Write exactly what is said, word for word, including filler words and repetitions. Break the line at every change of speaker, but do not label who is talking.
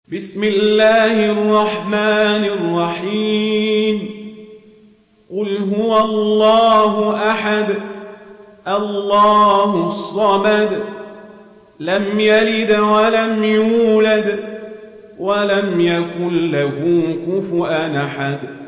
بسم الله الرحمن الرحيم قل هو الله أحد الله الصمد لم يلد ولم يولد ولم يكن له كفؤا أحد